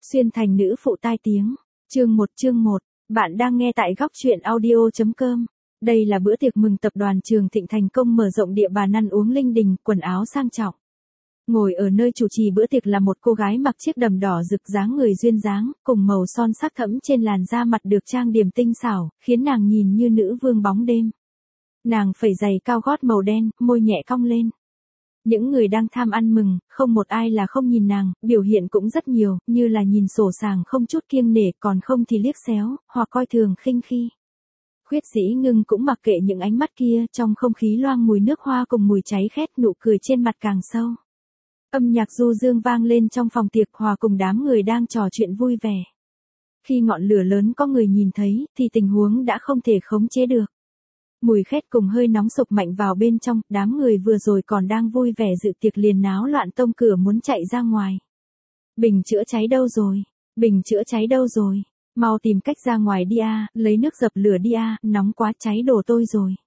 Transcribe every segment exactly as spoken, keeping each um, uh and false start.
Xuyên thành nữ phụ tai tiếng. Chương một chương một. Bạn đang nghe tại góc truyện audio.com. Đây là bữa tiệc mừng tập đoàn Trường Thịnh thành công mở rộng địa bàn ăn uống linh đình, quần áo sang trọng. Ngồi ở nơi chủ trì bữa tiệc là một cô gái mặc chiếc đầm đỏ rực dáng người duyên dáng, cùng màu son sắc thẫm trên làn da mặt được trang điểm tinh xảo, khiến nàng nhìn như nữ vương bóng đêm. Nàng phẩy giày cao gót màu đen, môi nhẹ cong lên. Những người đang tham ăn mừng, không một ai là không nhìn nàng, biểu hiện cũng rất nhiều, như là nhìn sổ sàng không chút kiêng nể, còn không thì liếc xéo, hoặc coi thường khinh khi. Khuyết Dĩ Ngưng cũng mặc kệ những ánh mắt kia, trong không khí loang mùi nước hoa cùng mùi cháy khét, nụ cười trên mặt càng sâu. Âm nhạc du dương vang lên trong phòng tiệc hòa cùng đám người đang trò chuyện vui vẻ. Khi ngọn lửa lớn có người nhìn thấy, thì tình huống đã không thể khống chế được. Mùi khét cùng hơi nóng sộc mạnh vào bên trong, đám người vừa rồi còn đang vui vẻ dự tiệc liền náo loạn tông cửa muốn chạy ra ngoài. Bình chữa cháy đâu rồi? Bình chữa cháy đâu rồi? Mau tìm cách ra ngoài đi a, lấy nước dập lửa đi a, nóng quá cháy đổ tôi rồi.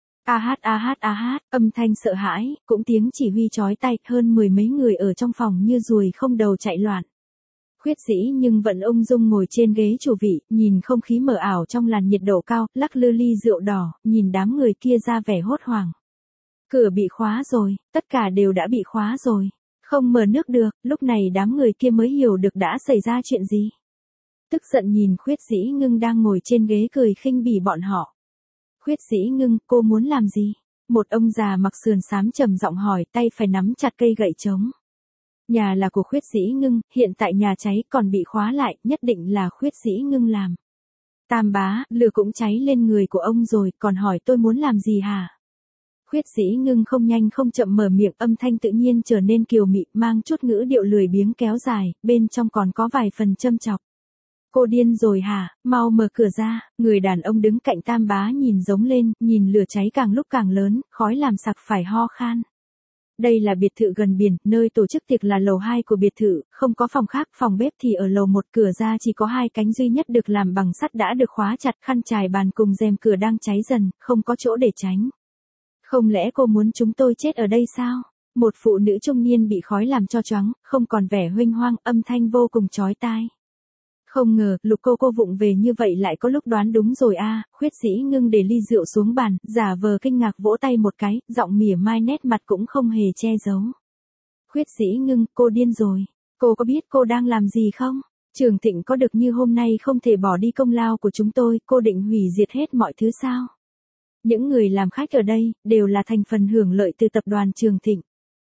A hát a hát a hát, âm thanh sợ hãi, cũng tiếng chỉ huy chói tai, hơn mười mấy người ở trong phòng như ruồi không đầu chạy loạn. Khuyết Dĩ nhưng vẫn ung dung ngồi trên ghế chủ vị, nhìn không khí mờ ảo trong làn nhiệt độ cao, lắc lư ly rượu đỏ, nhìn đám người kia ra vẻ hốt hoảng. Cửa bị khóa rồi, tất cả đều đã bị khóa rồi. Không mở nước được, lúc này đám người kia mới hiểu được đã xảy ra chuyện gì. Tức giận nhìn Khuyết Dĩ Ngưng đang ngồi trên ghế cười khinh bỉ bọn họ. Khuyết Dĩ Ngưng, cô muốn làm gì? Một ông già mặc sườn xám trầm giọng hỏi, tay phải nắm chặt cây gậy trống. Nhà là của Khuyết Dĩ Ngưng, hiện tại nhà cháy còn bị khóa lại, nhất định là Khuyết Dĩ Ngưng làm. Tam bá, lửa cũng cháy lên người của ông rồi, còn hỏi tôi muốn làm gì hả? Khuyết Dĩ Ngưng không nhanh không chậm mở miệng, âm thanh tự nhiên trở nên kiều mị, mang chút ngữ điệu lười biếng kéo dài, bên trong còn có vài phần châm chọc. Cô điên rồi hả, mau mở cửa ra. Người đàn ông đứng cạnh Tam bá nhìn giống lên, nhìn lửa cháy càng lúc càng lớn, khói làm sặc phải ho khan. Đây là biệt thự gần biển, nơi tổ chức tiệc là lầu hai của biệt thự, không có phòng khác, phòng bếp thì ở lầu một, cửa ra chỉ có hai cánh duy nhất được làm bằng sắt đã được khóa chặt, khăn trải bàn cùng rèm cửa đang cháy dần, không có chỗ để tránh. Không lẽ cô muốn chúng tôi chết ở đây sao? Một phụ nữ trung niên bị khói làm cho choáng, không còn vẻ huênh hoang, âm thanh vô cùng chói tai. Không ngờ, Lục cô cô vụng về như vậy lại có lúc đoán đúng rồi a. À. Khuyết Dĩ Ngưng để ly rượu xuống bàn, giả vờ kinh ngạc vỗ tay một cái, giọng mỉa mai nét mặt cũng không hề che giấu. Khuyết Dĩ Ngưng, cô điên rồi. Cô có biết cô đang làm gì không? Trường Thịnh có được như hôm nay không thể bỏ đi công lao của chúng tôi, cô định hủy diệt hết mọi thứ sao? Những người làm khách ở đây, đều là thành phần hưởng lợi từ tập đoàn Trường Thịnh.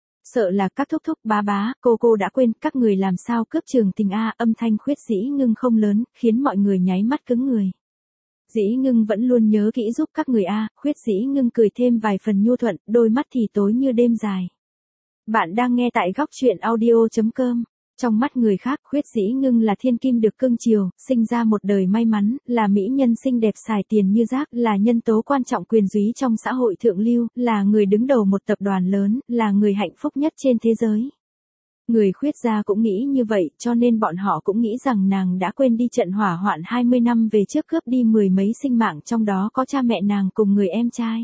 Sợ là các thúc thúc bá bá, cô cô đã quên các người làm sao cướp Trường Thịnh a. Âm thanh Khuyết Dĩ Ngưng không lớn, khiến mọi người nháy mắt cứng người. Dĩ Ngưng vẫn luôn nhớ kỹ giúp các người a. Khuyết Dĩ Ngưng cười thêm vài phần nhu thuận, đôi mắt thì tối như đêm dài. Bạn đang nghe tại góc truyện audio.com. Trong mắt người khác, Khuyết Dĩ Ngưng là thiên kim được cưng chiều, sinh ra một đời may mắn, là mỹ nhân xinh đẹp xài tiền như rác, là nhân tố quan trọng quyền quý trong xã hội thượng lưu, là người đứng đầu một tập đoàn lớn, là người hạnh phúc nhất trên thế giới. Người Khuyết gia cũng nghĩ như vậy, cho nên bọn họ cũng nghĩ rằng nàng đã quên đi trận hỏa hoạn hai mươi năm về trước cướp đi mười mấy sinh mạng, trong đó có cha mẹ nàng cùng người em trai.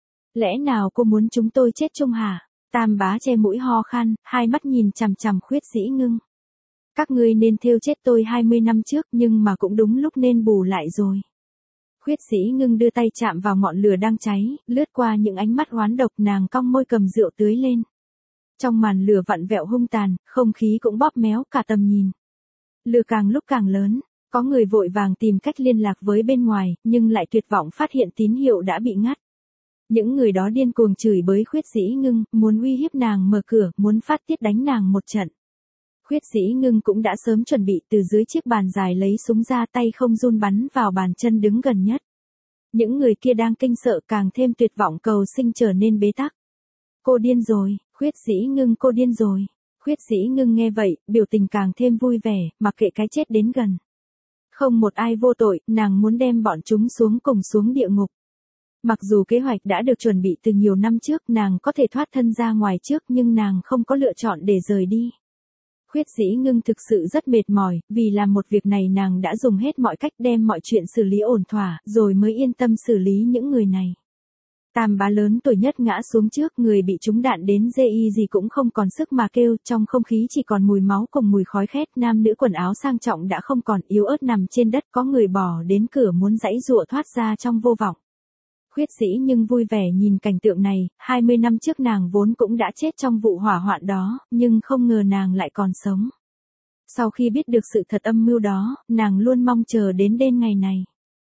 Lẽ nào cô muốn chúng tôi chết chung hả? Tam bá che mũi ho khan, hai mắt nhìn chằm chằm Khuyết Dĩ Ngưng. Các ngươi nên thêu chết tôi hai mươi năm trước, nhưng mà cũng đúng lúc nên bù lại rồi. Khuyết Dĩ Ngưng đưa tay chạm vào ngọn lửa đang cháy, lướt qua những ánh mắt oán độc, nàng cong môi cầm rượu tưới lên. Trong màn lửa vặn vẹo hung tàn, không khí cũng bóp méo cả tầm nhìn. Lửa càng lúc càng lớn, có người vội vàng tìm cách liên lạc với bên ngoài, nhưng lại tuyệt vọng phát hiện tín hiệu đã bị ngắt. Những người đó điên cuồng chửi bới Khuyết Dĩ Ngưng, muốn uy hiếp nàng mở cửa, muốn phát tiết đánh nàng một trận. Khuyết Dĩ Ngưng cũng đã sớm chuẩn bị, từ dưới chiếc bàn dài lấy súng ra, tay không run bắn vào bàn chân đứng gần nhất. Những người kia đang kinh sợ càng thêm tuyệt vọng, cầu sinh trở nên bế tắc. Cô điên rồi, Khuyết Dĩ Ngưng, cô điên rồi. Khuyết Dĩ Ngưng nghe vậy, biểu tình càng thêm vui vẻ, mặc kệ cái chết đến gần. Không một ai vô tội, nàng muốn đem bọn chúng xuống cùng xuống địa ngục. Mặc dù kế hoạch đã được chuẩn bị từ nhiều năm trước, nàng có thể thoát thân ra ngoài trước, nhưng nàng không có lựa chọn để rời đi. Khuyết Dĩ Ngưng thực sự rất mệt mỏi, vì làm một việc này nàng đã dùng hết mọi cách đem mọi chuyện xử lý ổn thỏa, rồi mới yên tâm xử lý những người này. Tam bá lớn tuổi nhất ngã xuống trước, người bị trúng đạn đến dê y gì cũng không còn sức mà kêu, trong không khí chỉ còn mùi máu cùng mùi khói khét, nam nữ quần áo sang trọng đã không còn, yếu ớt nằm trên đất, có người bò đến cửa muốn giãy giụa thoát ra trong vô vọng. Khuyết dĩ nhưng vui vẻ nhìn cảnh tượng này, hai mươi năm trước nàng vốn cũng đã chết trong vụ hỏa hoạn đó, nhưng không ngờ nàng lại còn sống. Sau khi biết được sự thật âm mưu đó, nàng luôn mong chờ đến đêm ngày này.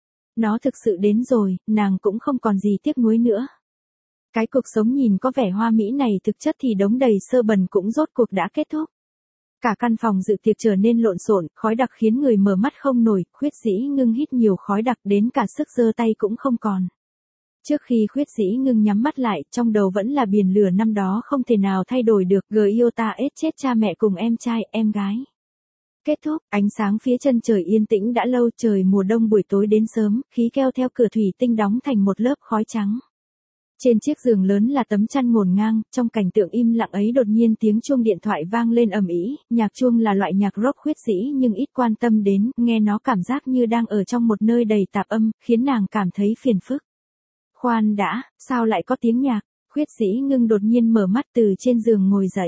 Nó thực sự đến rồi, nàng cũng không còn gì tiếc nuối nữa. Cái cuộc sống nhìn có vẻ hoa mỹ này thực chất thì đống đầy sơ bẩn cũng rốt cuộc đã kết thúc. Cả căn phòng dự tiệc trở nên lộn xộn, khói đặc khiến người mở mắt không nổi, Khuyết dĩ ngưng hít nhiều khói đặc đến cả sức giơ tay cũng không còn. Trước khi Khuyết dĩ ngưng nhắm mắt lại, trong đầu vẫn là biển lửa năm đó không thể nào thay đổi được, Giota ết chết cha mẹ cùng em trai, em gái. Kết thúc, ánh sáng phía chân trời yên tĩnh đã lâu, trời mùa đông buổi tối đến sớm, khí keo theo cửa thủy tinh đóng thành một lớp khói trắng. Trên chiếc giường lớn là tấm chăn ngổn ngang, trong cảnh tượng im lặng ấy đột nhiên tiếng chuông điện thoại vang lên ầm ĩ, nhạc chuông là loại nhạc rock Khuyết dĩ nhưng ít quan tâm đến, nghe nó cảm giác như đang ở trong một nơi đầy tạp âm, khiến nàng cảm thấy phiền phức. Khoan đã, sao lại có tiếng nhạc? Khuyết dĩ ngưng đột nhiên mở mắt từ trên giường ngồi dậy.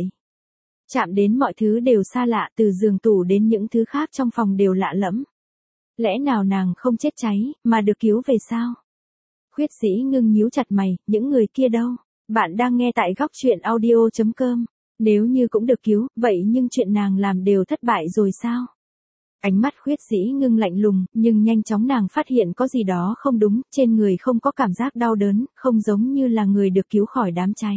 Chạm đến mọi thứ đều xa lạ, từ giường tủ đến những thứ khác trong phòng đều lạ lẫm. Lẽ nào nàng không chết cháy, mà được cứu về sao? Khuyết dĩ ngưng nhíu chặt mày, những người kia đâu? Bạn đang nghe tại góc truyện audio chấm com. Nếu như cũng được cứu, vậy nhưng chuyện nàng làm đều thất bại rồi sao? Ánh mắt Khuyết dĩ ngưng lạnh lùng, nhưng nhanh chóng nàng phát hiện có gì đó không đúng, trên người không có cảm giác đau đớn, không giống như là người được cứu khỏi đám cháy.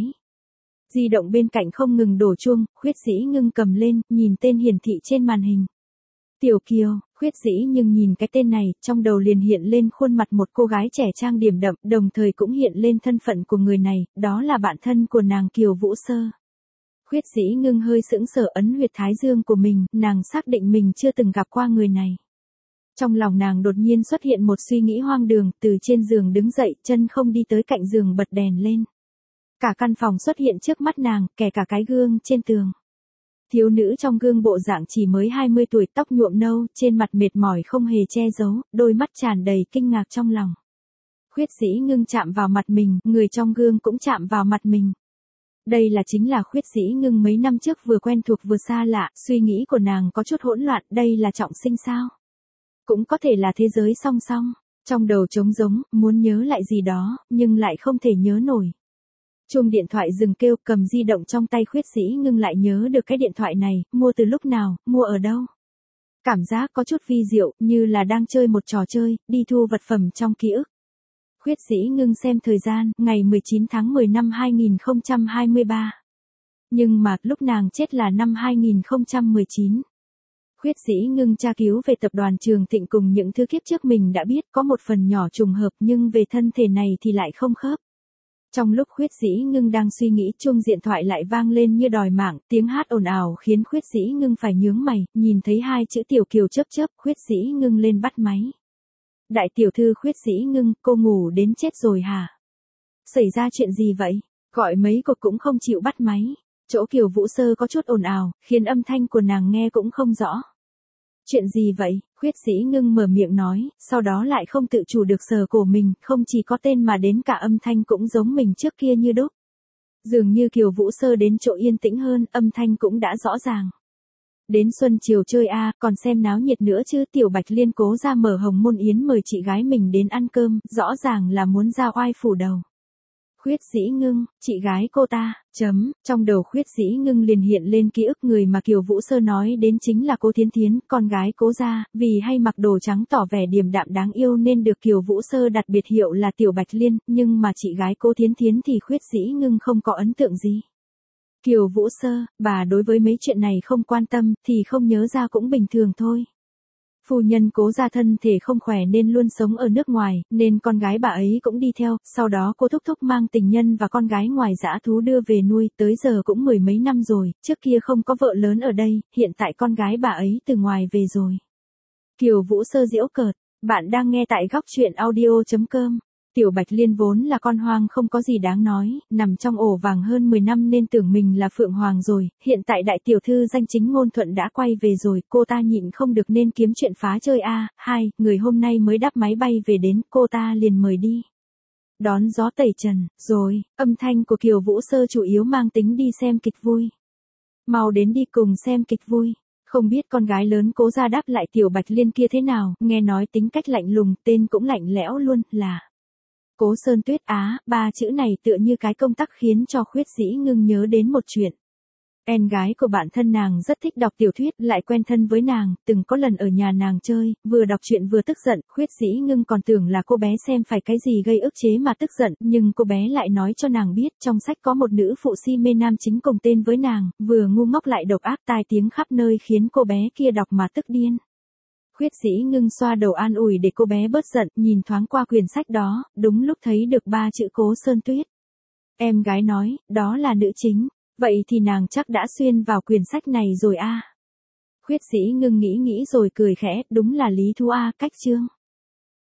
Di động bên cạnh không ngừng đổ chuông, Khuyết dĩ ngưng cầm lên, nhìn tên hiển thị trên màn hình. Tiểu Kiều, Khuyết dĩ nhưng nhìn cái tên này, trong đầu liền hiện lên khuôn mặt một cô gái trẻ trang điểm đậm, đồng thời cũng hiện lên thân phận của người này, đó là bạn thân của nàng Kiều Vũ Sơ. Khuyết dĩ ngưng hơi sững sờ ấn huyệt thái dương của mình, nàng xác định mình chưa từng gặp qua người này. Trong lòng nàng đột nhiên xuất hiện một suy nghĩ hoang đường, từ trên giường đứng dậy, chân không đi tới cạnh giường bật đèn lên. Cả căn phòng xuất hiện trước mắt nàng, kể cả cái gương trên tường. Thiếu nữ trong gương bộ dạng chỉ mới hai mươi tuổi, tóc nhuộm nâu, trên mặt mệt mỏi không hề che giấu, đôi mắt tràn đầy kinh ngạc trong lòng. Khuyết dĩ ngưng chạm vào mặt mình, người trong gương cũng chạm vào mặt mình. Đây là chính là Khuyết dĩ ngưng mấy năm trước vừa quen thuộc vừa xa lạ, suy nghĩ của nàng có chút hỗn loạn, đây là trọng sinh sao? Cũng có thể là thế giới song song, trong đầu trống rỗng, muốn nhớ lại gì đó, nhưng lại không thể nhớ nổi. Chuông điện thoại dừng kêu, cầm di động trong tay Khuyết dĩ ngưng lại nhớ được cái điện thoại này, mua từ lúc nào, mua ở đâu. Cảm giác có chút vi diệu, như là đang chơi một trò chơi, đi thu vật phẩm trong ký ức. Khuyết dĩ ngưng xem thời gian, ngày mười chín tháng mười năm hai nghìn không trăm hai mươi ba. Nhưng mà, lúc nàng chết là năm hai nghìn không trăm mười chín. Khuyết dĩ ngưng tra cứu về tập đoàn Trường Thịnh cùng những thứ kiếp trước mình đã biết, có một phần nhỏ trùng hợp nhưng về thân thể này thì lại không khớp. Trong lúc Khuyết dĩ ngưng đang suy nghĩ, chuông điện thoại lại vang lên như đòi mạng, tiếng hát ồn ào khiến Khuyết dĩ ngưng phải nhướng mày, nhìn thấy hai chữ Tiểu Kiều chớp chớp, Khuyết dĩ ngưng lên bắt máy. Đại tiểu thư Khuyết dĩ ngưng, cô ngủ đến chết rồi hả? Xảy ra chuyện gì vậy? Gọi mấy cuộc cũng không chịu bắt máy. Chỗ Kiều Vũ Sơ có chút ồn ào, khiến âm thanh của nàng nghe cũng không rõ. Chuyện gì vậy? Khuyết dĩ ngưng mở miệng nói, sau đó lại không tự chủ được sờ cổ mình, không chỉ có tên mà đến cả âm thanh cũng giống mình trước kia như đúc. Dường như Kiều Vũ Sơ đến chỗ yên tĩnh hơn, âm thanh cũng đã rõ ràng. Đến xuân chiều chơi a, à, còn xem náo nhiệt nữa chứ. Tiểu Bạch Liên cố ra mở hồng môn yến mời chị gái mình đến ăn cơm, rõ ràng là muốn ra oai phủ đầu. Khuyết dĩ ngưng, chị gái cô ta, chấm, trong đầu Khuyết dĩ ngưng liền hiện lên ký ức người mà Kiều Vũ Sơ nói đến chính là Cố Thiến Thiến, con gái Cố gia, vì hay mặc đồ trắng tỏ vẻ điềm đạm đáng yêu nên được Kiều Vũ Sơ đặt biệt hiệu là Tiểu Bạch Liên, nhưng mà chị gái Cố Thiến Thiến thì Khuyết dĩ ngưng không có ấn tượng gì. Kiều Vũ Sơ, bà đối với mấy chuyện này không quan tâm, thì không nhớ ra cũng bình thường thôi. Phu nhân Cố gia thân thể không khỏe nên luôn sống ở nước ngoài, nên con gái bà ấy cũng đi theo, sau đó cô thúc thúc mang tình nhân và con gái ngoài dã thú đưa về nuôi, tới giờ cũng mười mấy năm rồi, trước kia không có vợ lớn ở đây, hiện tại con gái bà ấy từ ngoài về rồi. Kiều Vũ Sơ giễu cợt, bạn đang nghe tại góc truyện audio chấm com. Tiểu Bạch Liên vốn là con hoang không có gì đáng nói, nằm trong ổ vàng hơn mười năm nên tưởng mình là Phượng Hoàng rồi, hiện tại đại tiểu thư danh chính ngôn thuận đã quay về rồi, cô ta nhịn không được nên kiếm chuyện phá chơi a. Hai, người hôm nay mới đáp máy bay về đến, cô ta liền mời đi. đón gió tẩy trần, rồi, âm thanh của Kiều Vũ Sơ chủ yếu mang tính đi xem kịch vui. Mau đến đi cùng xem kịch vui. Không biết con gái lớn Cố Gia đáp lại Tiểu Bạch Liên kia thế nào, nghe nói tính cách lạnh lùng, tên cũng lạnh lẽo luôn, là Cố Sơn Tuyết á, ba chữ này tựa như cái công tắc khiến cho Khuyết Dĩ Ngưng nhớ đến một chuyện. Em gái của bạn thân nàng rất thích đọc tiểu thuyết, lại quen thân với nàng, từng có lần ở nhà nàng chơi, vừa đọc truyện vừa tức giận, Khuyết Dĩ Ngưng còn tưởng là cô bé xem phải cái gì gây ức chế mà tức giận, nhưng cô bé lại nói cho nàng biết, trong sách có một nữ phụ si mê nam chính cùng tên với nàng, vừa ngu ngốc lại độc ác tai tiếng khắp nơi khiến cô bé kia đọc mà tức điên. Khuyết Dĩ Ngưng xoa đầu an ủi để cô bé bớt giận, nhìn thoáng qua quyển sách đó, đúng lúc thấy được ba chữ Cố Sơn Tuyết. Em gái nói, đó là nữ chính. Vậy thì nàng chắc đã xuyên vào quyển sách này rồi a. Khuyết Dĩ Ngưng nghĩ nghĩ rồi cười khẽ, đúng là Lý Thu A, cách chương.